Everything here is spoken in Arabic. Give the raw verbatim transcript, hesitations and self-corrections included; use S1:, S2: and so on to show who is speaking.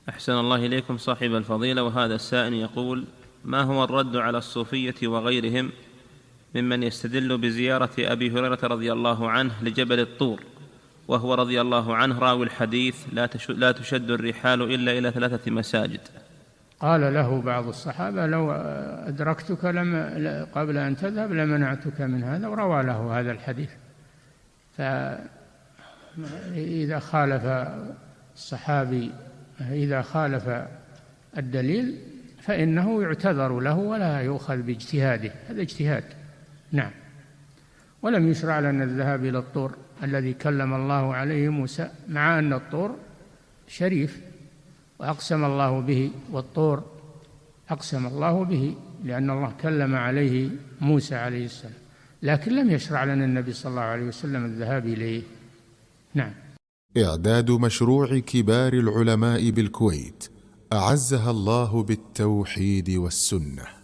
S1: أحسن الله إليكم صاحب الفضيلة. وهذا السائل يقول: ما هو الرد على الصوفية وغيرهم ممن يستدل بزيارة أبي هريرة رضي الله عنه لجبل الطور، وهو رضي الله عنه راوي الحديث: لا تشد الرحال إلا إلى ثلاثة مساجد؟
S2: قال له بعض الصحابة: لو أدركتك لم قبل أن تذهب لمنعتك من هذا، وروى له هذا الحديث. فإذا خالف الصحابي إذا خالف الدليل فإنه يعتذر له ولا يؤخذ باجتهاده، هذا اجتهاد. نعم. ولم يشرع لنا الذهاب إلى الطور الذي كلم الله عليه موسى، مع أن الطور شريف وأقسم الله به، والطور أقسم الله به لأن الله كلم عليه موسى عليه السلام، لكن لم يشرع لنا النبي صلى الله عليه وسلم الذهاب إليه. نعم.
S3: إعداد مشروع كبار العلماء بالكويت أعزها الله بالتوحيد والسنة.